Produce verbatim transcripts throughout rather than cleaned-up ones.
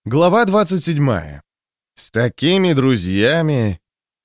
Глава двадцать седьмая. С такими друзьями...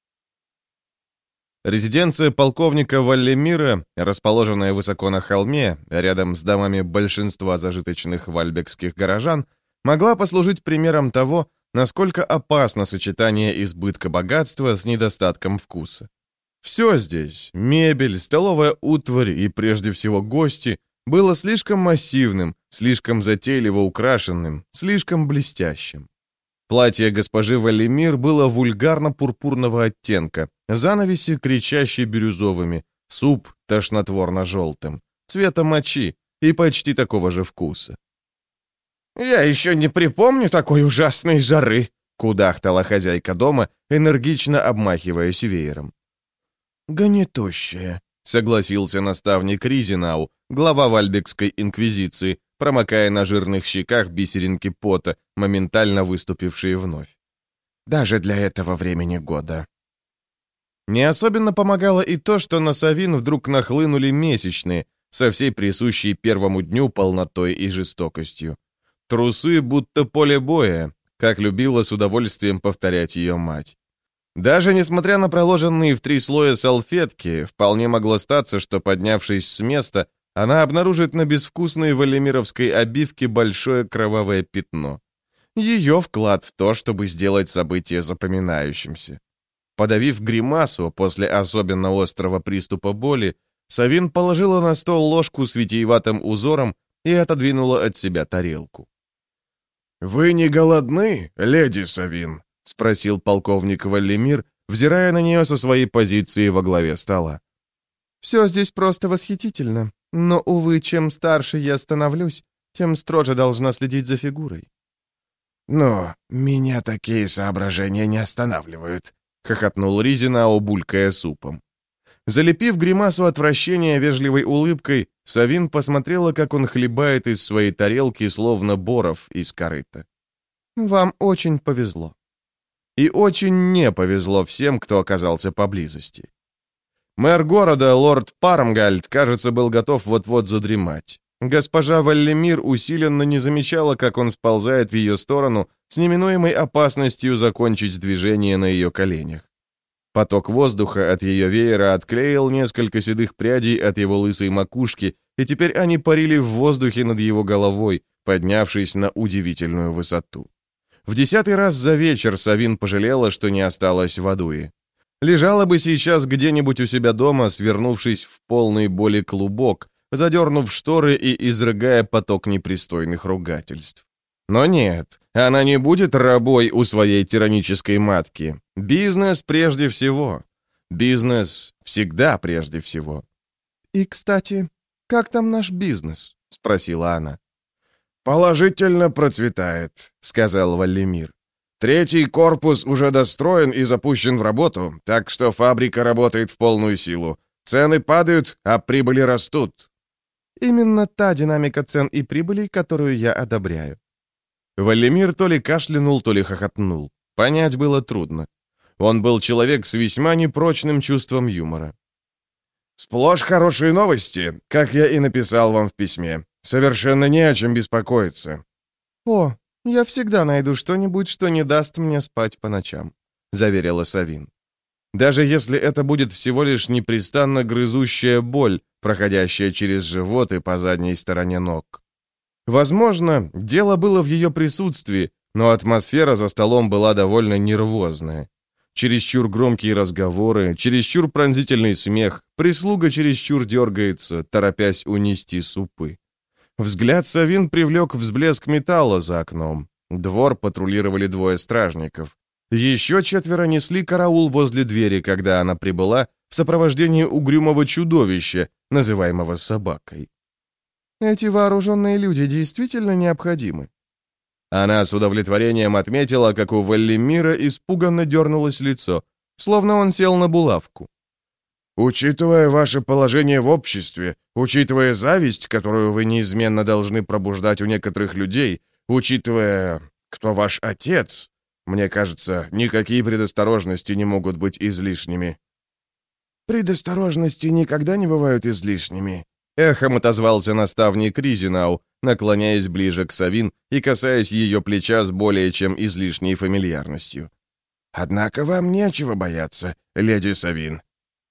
Резиденция полковника Валлемира, расположенная высоко на холме, рядом с домами большинства зажиточных вальбекских горожан, могла послужить примером того, насколько опасно сочетание избытка богатства с недостатком вкуса. Все здесь — мебель, столовая утварь и, прежде всего, гости — было слишком массивным, слишком затейливо украшенным, слишком блестящим. Платье госпожи Валлемир было вульгарно-пурпурного оттенка, занавеси кричащие бирюзовыми, суп тошнотворно-желтым, цвета мочи и почти такого же вкуса. «Я еще не припомню такой ужасной жары», — кудахтала хозяйка дома, энергично обмахиваясь веером. «Гнетущая», — согласился наставник Ризинау, глава Вальбекской инквизиции, промокая на жирных щеках бисеринки пота, моментально выступившие вновь. «Даже для этого времени года». Не особенно помогало и то, что на Савин вдруг нахлынули месячные, со всей присущей первому дню полнотой и жестокостью. Трусы будто поле боя, как любила с удовольствием повторять ее мать. Даже несмотря на проложенные в три слоя салфетки, вполне могло статься, что, поднявшись с места, она обнаружит на безвкусной валлемировской обивке большое кровавое пятно. Ее вклад в то, чтобы сделать событие запоминающимся. Подавив гримасу после особенно острого приступа боли, Савин положила на стол ложку с витиеватым узором и отодвинула от себя тарелку. «Вы не голодны, леди Савин?» — спросил полковник Валлемир, взирая на нее со своей позиции во главе стола. «Все здесь просто восхитительно, но, увы, чем старше я становлюсь, тем строже должна следить за фигурой». «Но меня такие соображения не останавливают», — хохотнул Ризинау, булькая супом. Залепив гримасу отвращения вежливой улыбкой, Савин посмотрела, как он хлебает из своей тарелки, словно боров из корыта. «Вам очень повезло». И очень не повезло всем, кто оказался поблизости. Мэр города, лорд Пармгальд, кажется, был готов вот-вот задремать. Госпожа Валлемир усиленно не замечала, как он сползает в ее сторону с неминуемой опасностью закончить движение на ее коленях. Поток воздуха от ее веера отклеил несколько седых прядей от его лысой макушки, и теперь они парили в воздухе над его головой, поднявшись на удивительную высоту. В десятый раз за вечер Савин пожалела, что не осталась в Адуе. Лежала бы сейчас где-нибудь у себя дома, свернувшись в полной боли клубок, задернув шторы и изрыгая поток непристойных ругательств. Но нет, она не будет рабой у своей тиранической матки. Бизнес прежде всего. Бизнес всегда прежде всего. «И, кстати, как там наш бизнес?» — спросила она. «Положительно процветает», — сказал Валлемир. «Третий корпус уже достроен и запущен в работу, так что фабрика работает в полную силу. Цены падают, а прибыли растут». «Именно та динамика цен и прибылей, которую я одобряю». Валлемир то ли кашлянул, то ли хохотнул. Понять было трудно. Он был человек с весьма непрочным чувством юмора. «Сплошь хорошие новости, как я и написал вам в письме. Совершенно не о чем беспокоиться». «О, я всегда найду что-нибудь, что не даст мне спать по ночам», — заверила Савин. «Даже если это будет всего лишь непрестанно грызущая боль, проходящая через живот и по задней стороне ног». Возможно, дело было в ее присутствии, но атмосфера за столом была довольно нервозная. Чересчур громкие разговоры, чересчур пронзительный смех, прислуга чересчур дергается, торопясь унести супы. Взгляд Савин привлек взблеск металла за окном. Двор патрулировали двое стражников. Еще четверо несли караул возле двери, когда она прибыла в сопровождении угрюмого чудовища, называемого собакой. «Эти вооруженные люди действительно необходимы?» Она с удовлетворением отметила, как у Валлемира испуганно дернулось лицо, словно он сел на булавку. «Учитывая ваше положение в обществе, учитывая зависть, которую вы неизменно должны пробуждать у некоторых людей, учитывая, кто ваш отец, мне кажется, никакие предосторожности не могут быть излишними». «Предосторожности никогда не бывают излишними», — эхом отозвался наставник Ризинау, наклоняясь ближе к Савин и касаясь ее плеча с более чем излишней фамильярностью. «Однако вам нечего бояться, леди Савин».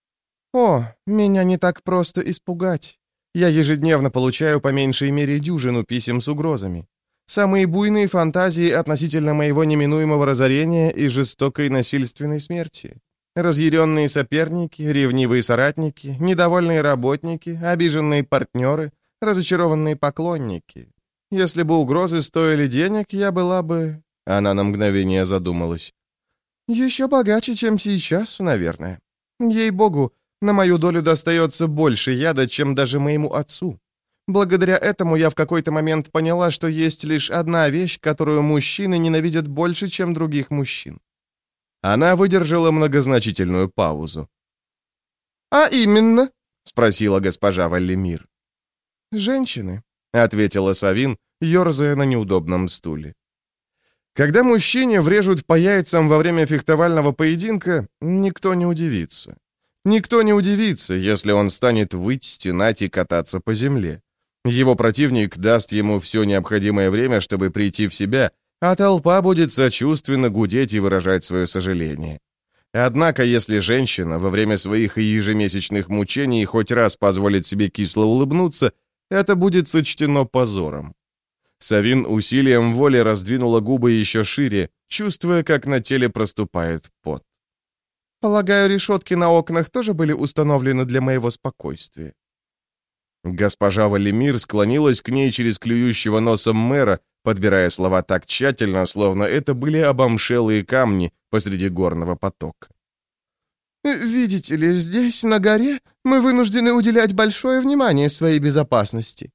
«О, меня не так просто испугать. Я ежедневно получаю по меньшей мере дюжину писем с угрозами. Самые буйные фантазии относительно моего неминуемого разорения и жестокой насильственной смерти. Разъяренные соперники, ревнивые соратники, недовольные работники, обиженные партнеры, разочарованные поклонники. Если бы угрозы стоили денег, я была бы...» Она на мгновение задумалась. «Еще богаче, чем сейчас, наверное. Ей-богу, на мою долю достается больше яда, чем даже моему отцу. Благодаря этому я в какой-то момент поняла, что есть лишь одна вещь, которую мужчины ненавидят больше, чем других мужчин». Она выдержала многозначительную паузу. «А именно?» — спросила госпожа Валлимир. «Женщины», — ответила Савин, ерзая на неудобном стуле. Когда мужчине врежут по яйцам во время фехтовального поединка, никто не удивится. Никто не удивится, если он станет выть, стенать и кататься по земле. Его противник даст ему все необходимое время, чтобы прийти в себя, а толпа будет сочувственно гудеть и выражать свое сожаление. Однако, если женщина во время своих ежемесячных мучений хоть раз позволит себе кисло улыбнуться, это будет сочтено позором. Савин усилием воли раздвинула губы еще шире, чувствуя, как на теле проступает пот. «Полагаю, решетки на окнах тоже были установлены для моего спокойствия». Госпожа Валлимир склонилась к ней через клюющего носом мэра, подбирая слова так тщательно, словно это были обомшелые камни посреди горного потока. «Видите ли, здесь, на горе, мы вынуждены уделять большое внимание своей безопасности».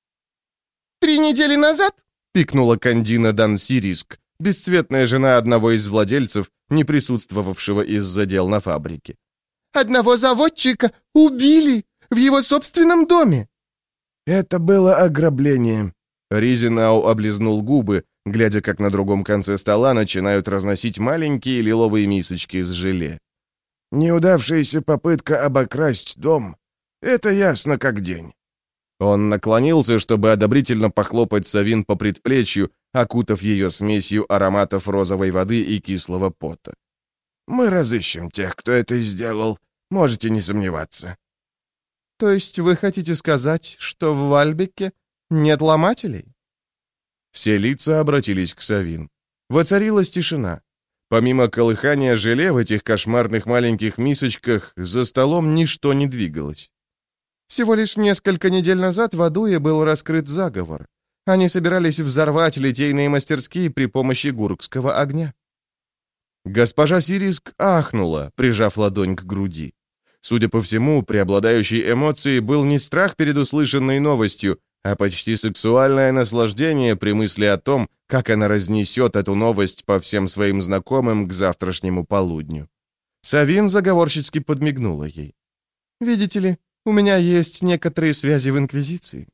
«Три недели назад?» — пикнула Кандина Дансириск, бесцветная жена одного из владельцев, не присутствовавшего из-за дел на фабрике. «Одного заводчика убили в его собственном доме». «Это было ограбление». Ризенау облизнул губы, глядя, как на другом конце стола начинают разносить маленькие лиловые мисочки с желе. «Неудавшаяся попытка обокрасть дом. Это ясно как день». Он наклонился, чтобы одобрительно похлопать Савин по предплечью, окутав ее смесью ароматов розовой воды и кислого пота. «Мы разыщем тех, кто это сделал. Можете не сомневаться». «То есть вы хотите сказать, что в Вальбеке нет ломателей?» Все лица обратились к Савин. Воцарилась тишина. Помимо колыхания желе в этих кошмарных маленьких мисочках, за столом ничто не двигалось. «Всего лишь несколько недель назад в Адуе был раскрыт заговор. Они собирались взорвать литейные мастерские при помощи гуркского огня». Госпожа Сириск ахнула, прижав ладонь к груди. Судя по всему, преобладающей эмоцией был не страх перед услышанной новостью, а почти сексуальное наслаждение при мысли о том, как она разнесет эту новость по всем своим знакомым к завтрашнему полудню. Савин заговорщицки подмигнула ей. «Видите ли, у меня есть некоторые связи в Инквизиции».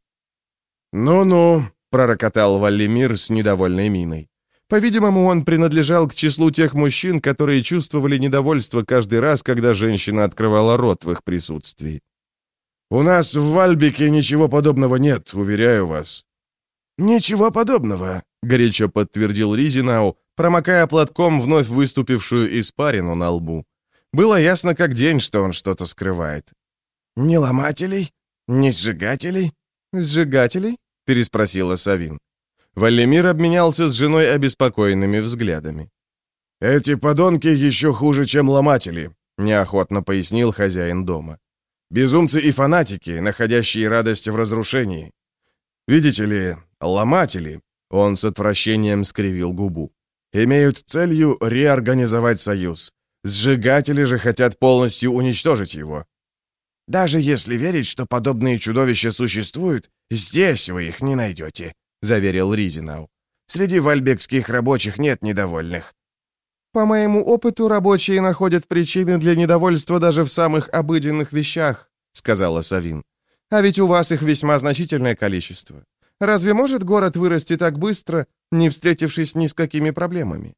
«Ну-ну», — пророкотал Валлимир с недовольной миной. По-видимому, он принадлежал к числу тех мужчин, которые чувствовали недовольство каждый раз, когда женщина открывала рот в их присутствии. «У нас в Вальбеке ничего подобного нет, уверяю вас». «Ничего подобного», — горячо подтвердил Ризенау, промокая платком вновь выступившую испарину на лбу. Было ясно как день, что он что-то скрывает. «Ни ломателей? Ни сжигателей?» «Сжигателей?» — переспросила Савин. Валлимир обменялся с женой обеспокоенными взглядами. «Эти подонки еще хуже, чем ломатели», — неохотно пояснил хозяин дома. «Безумцы и фанатики, находящие радость в разрушении. Видите ли, ломатели», — он с отвращением скривил губу, «имеют целью реорганизовать союз. Сжигатели же хотят полностью уничтожить его. Даже если верить, что подобные чудовища существуют, здесь вы их не найдете», — заверил Ризенау. «Среди вальбекских рабочих нет недовольных». «По моему опыту, рабочие находят причины для недовольства даже в самых обыденных вещах», — сказала Савин. «А ведь у вас их весьма значительное количество. Разве может город вырасти так быстро, не встретившись ни с какими проблемами?»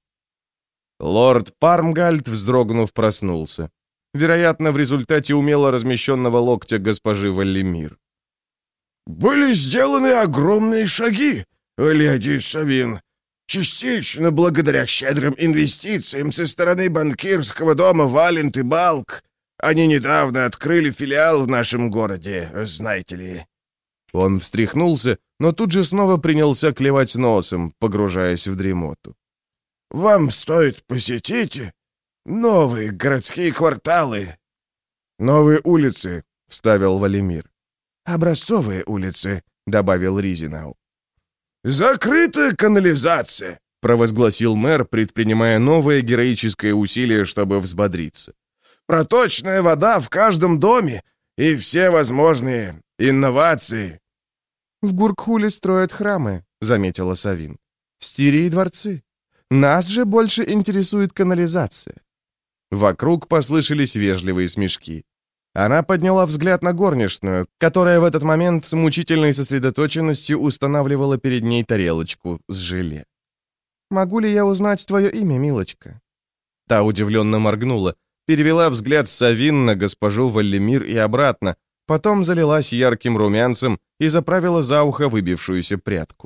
Лорд Пармгальд, вздрогнув, проснулся. Вероятно, в результате умело размещенного локтя госпожи Валлимир. «Были сделаны огромные шаги, леди Савин. Частично благодаря щедрым инвестициям со стороны банкирского дома Валент и Балк. Они недавно открыли филиал в нашем городе, знаете ли». Он встряхнулся, но тут же снова принялся клевать носом, погружаясь в дремоту. «Вам стоит посетить новые городские кварталы». «Новые улицы», — вставил Валимир. «Образцовые улицы», — добавил Ризинау. «Закрытая канализация», — провозгласил мэр, предпринимая новое героическое усилие, чтобы взбодриться. «Проточная вода в каждом доме и все возможные инновации». «В Гуркхуле строят храмы», — заметила Савин. «В Стирии дворцы. Нас же больше интересует канализация». Вокруг послышались вежливые смешки. Она подняла взгляд на горничную, которая в этот момент с мучительной сосредоточенностью устанавливала перед ней тарелочку с желе. «Могу ли я узнать твое имя, милочка?» Та удивленно моргнула, перевела взгляд с Савин на госпожу Валлимир и обратно, потом залилась ярким румянцем и заправила за ухо выбившуюся прядку.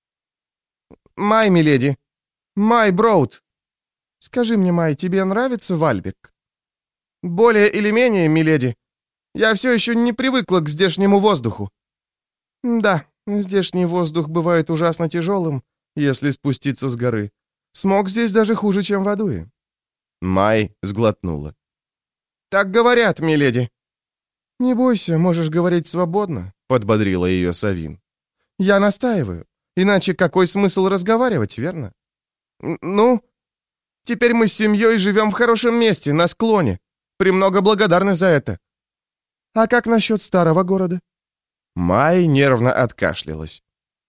«Май, миледи! Май Броуд! Скажи мне, Май, тебе нравится Вальбек?» «Более или менее, миледи. Я все еще не привыкла к здешнему воздуху». «Да, здешний воздух бывает ужасно тяжелым, если спуститься с горы. Смог здесь даже хуже, чем в Адуе». Май сглотнула. «Так говорят, миледи». «Не бойся, можешь говорить свободно», — подбодрила ее Савин. «Я настаиваю. Иначе какой смысл разговаривать, верно?» «Ну, теперь мы с семьей живем в хорошем месте, на склоне. Премного благодарны за это. А как насчет старого города?» Май нервно откашлялась.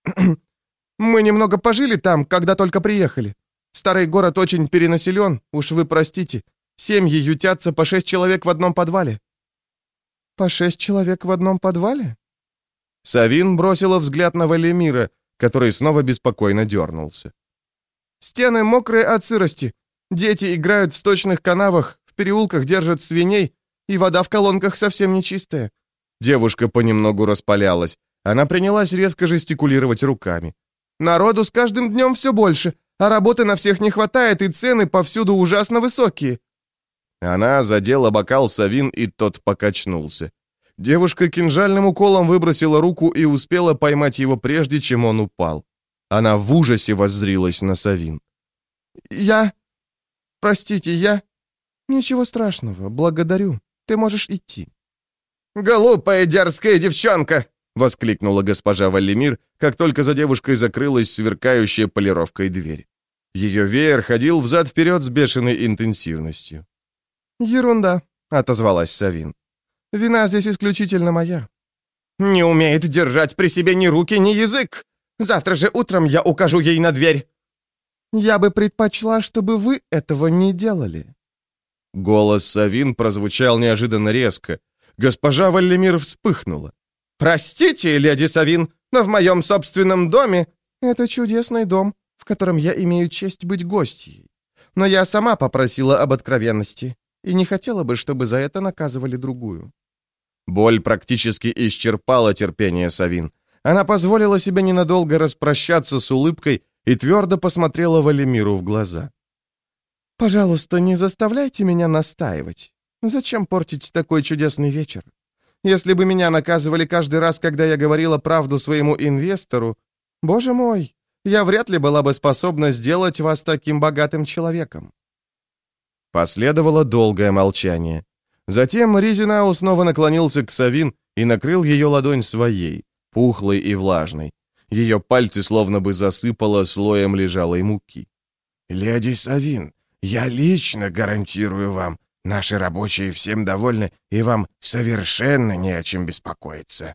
«Мы немного пожили там, когда только приехали. Старый город очень перенаселен, уж вы простите. Семьи ютятся по шесть человек в одном подвале». «По шесть человек в одном подвале?» Савин бросила взгляд на Валимира, который снова беспокойно дернулся. «Стены мокрые от сырости. Дети играют в сточных канавах, в переулках держат свиней, и вода в колонках совсем нечистая». Девушка понемногу распалялась. Она принялась резко жестикулировать руками. «Народу с каждым днем все больше, а работы на всех не хватает, и цены повсюду ужасно высокие». Она задела бокал Савин, и тот покачнулся. Девушка кинжальным уколом выбросила руку и успела поймать его прежде, чем он упал. Она в ужасе воззрилась на Савин. «Я... Простите, я... Ничего страшного, благодарю. Ты можешь идти». «Глупая дерзкая девчонка!» — воскликнула госпожа Валлимир, как только за девушкой закрылась сверкающая полировкой дверь. Ее веер ходил взад-вперед с бешеной интенсивностью. «Ерунда», — отозвалась Савин. «Вина здесь исключительно моя». «Не умеет держать при себе ни руки, ни язык. Завтра же утром я укажу ей на дверь». «Я бы предпочла, чтобы вы этого не делали». Голос Савин прозвучал неожиданно резко. Госпожа Валлимир вспыхнула. «Простите, леди Савин, но в моем собственном доме...» «Это чудесный дом, в котором я имею честь быть гостьей. Но я сама попросила об откровенности и не хотела бы, чтобы за это наказывали другую». Боль практически исчерпала терпение Савин. Она позволила себе ненадолго распрощаться с улыбкой и твердо посмотрела Валимиру в глаза. «Пожалуйста, не заставляйте меня настаивать. Зачем портить такой чудесный вечер? Если бы меня наказывали каждый раз, когда я говорила правду своему инвестору, боже мой, я вряд ли была бы способна сделать вас таким богатым человеком». Последовало долгое молчание. Затем Ризинау снова наклонился к Савин и накрыл ее ладонь своей, пухлой и влажной. Ее пальцы словно бы засыпало слоем лежалой муки. «Леди Савин, я лично гарантирую вам, наши рабочие всем довольны, и вам совершенно не о чем беспокоиться».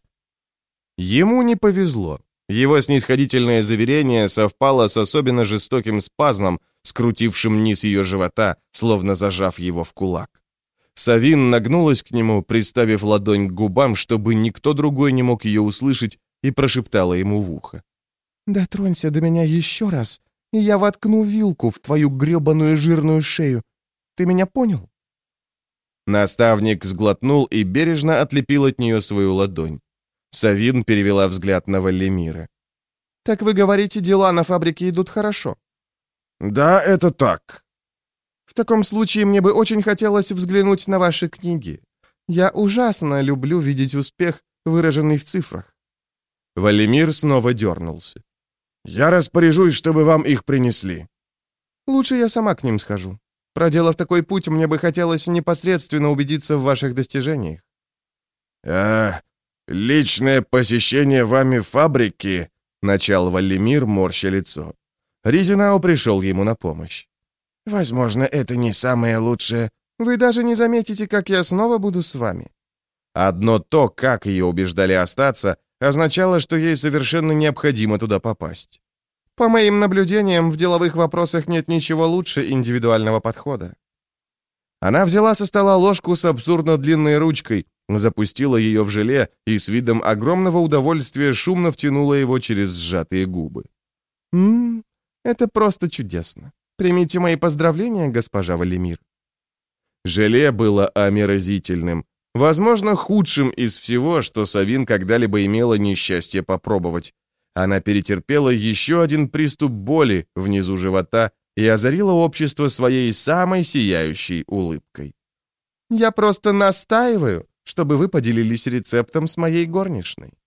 Ему не повезло. Его снисходительное заверение совпало с особенно жестоким спазмом, скрутившим низ ее живота, словно зажав его в кулак. Савин нагнулась к нему, приставив ладонь к губам, чтобы никто другой не мог ее услышать, и прошептала ему в ухо. «Дотронься до меня еще раз, и я воткну вилку в твою гребаную жирную шею. Ты меня понял?» Наставник сглотнул и бережно отлепил от нее свою ладонь. Савин перевела взгляд на Валлимира. «Так вы говорите, дела на фабрике идут хорошо?» «Да, это так». «В таком случае мне бы очень хотелось взглянуть на ваши книги. Я ужасно люблю видеть успех, выраженный в цифрах». Валлимир снова дернулся. «Я распоряжусь, чтобы вам их принесли». «Лучше я сама к ним схожу. Проделав такой путь, мне бы хотелось непосредственно убедиться в ваших достижениях». «А, личное посещение вами фабрики», — начал Валлимир, морща лицо. Ризинау пришел ему на помощь. «Возможно, это не самое лучшее». «Вы даже не заметите, как я снова буду с вами». Одно то, как ее убеждали остаться, означало, что ей совершенно необходимо туда попасть. «По моим наблюдениям, в деловых вопросах нет ничего лучше индивидуального подхода». Она взяла со стола ложку с абсурдно длинной ручкой, запустила ее в желе и с видом огромного удовольствия шумно втянула его через сжатые губы. «Ммм, это просто чудесно. Примите мои поздравления, госпожа Валлимир». Желе было омерзительным, возможно, худшим из всего, что Савин когда-либо имела несчастье попробовать. Она перетерпела еще один приступ боли внизу живота и озарила общество своей самой сияющей улыбкой. «Я просто настаиваю, чтобы вы поделились рецептом с моей горничной».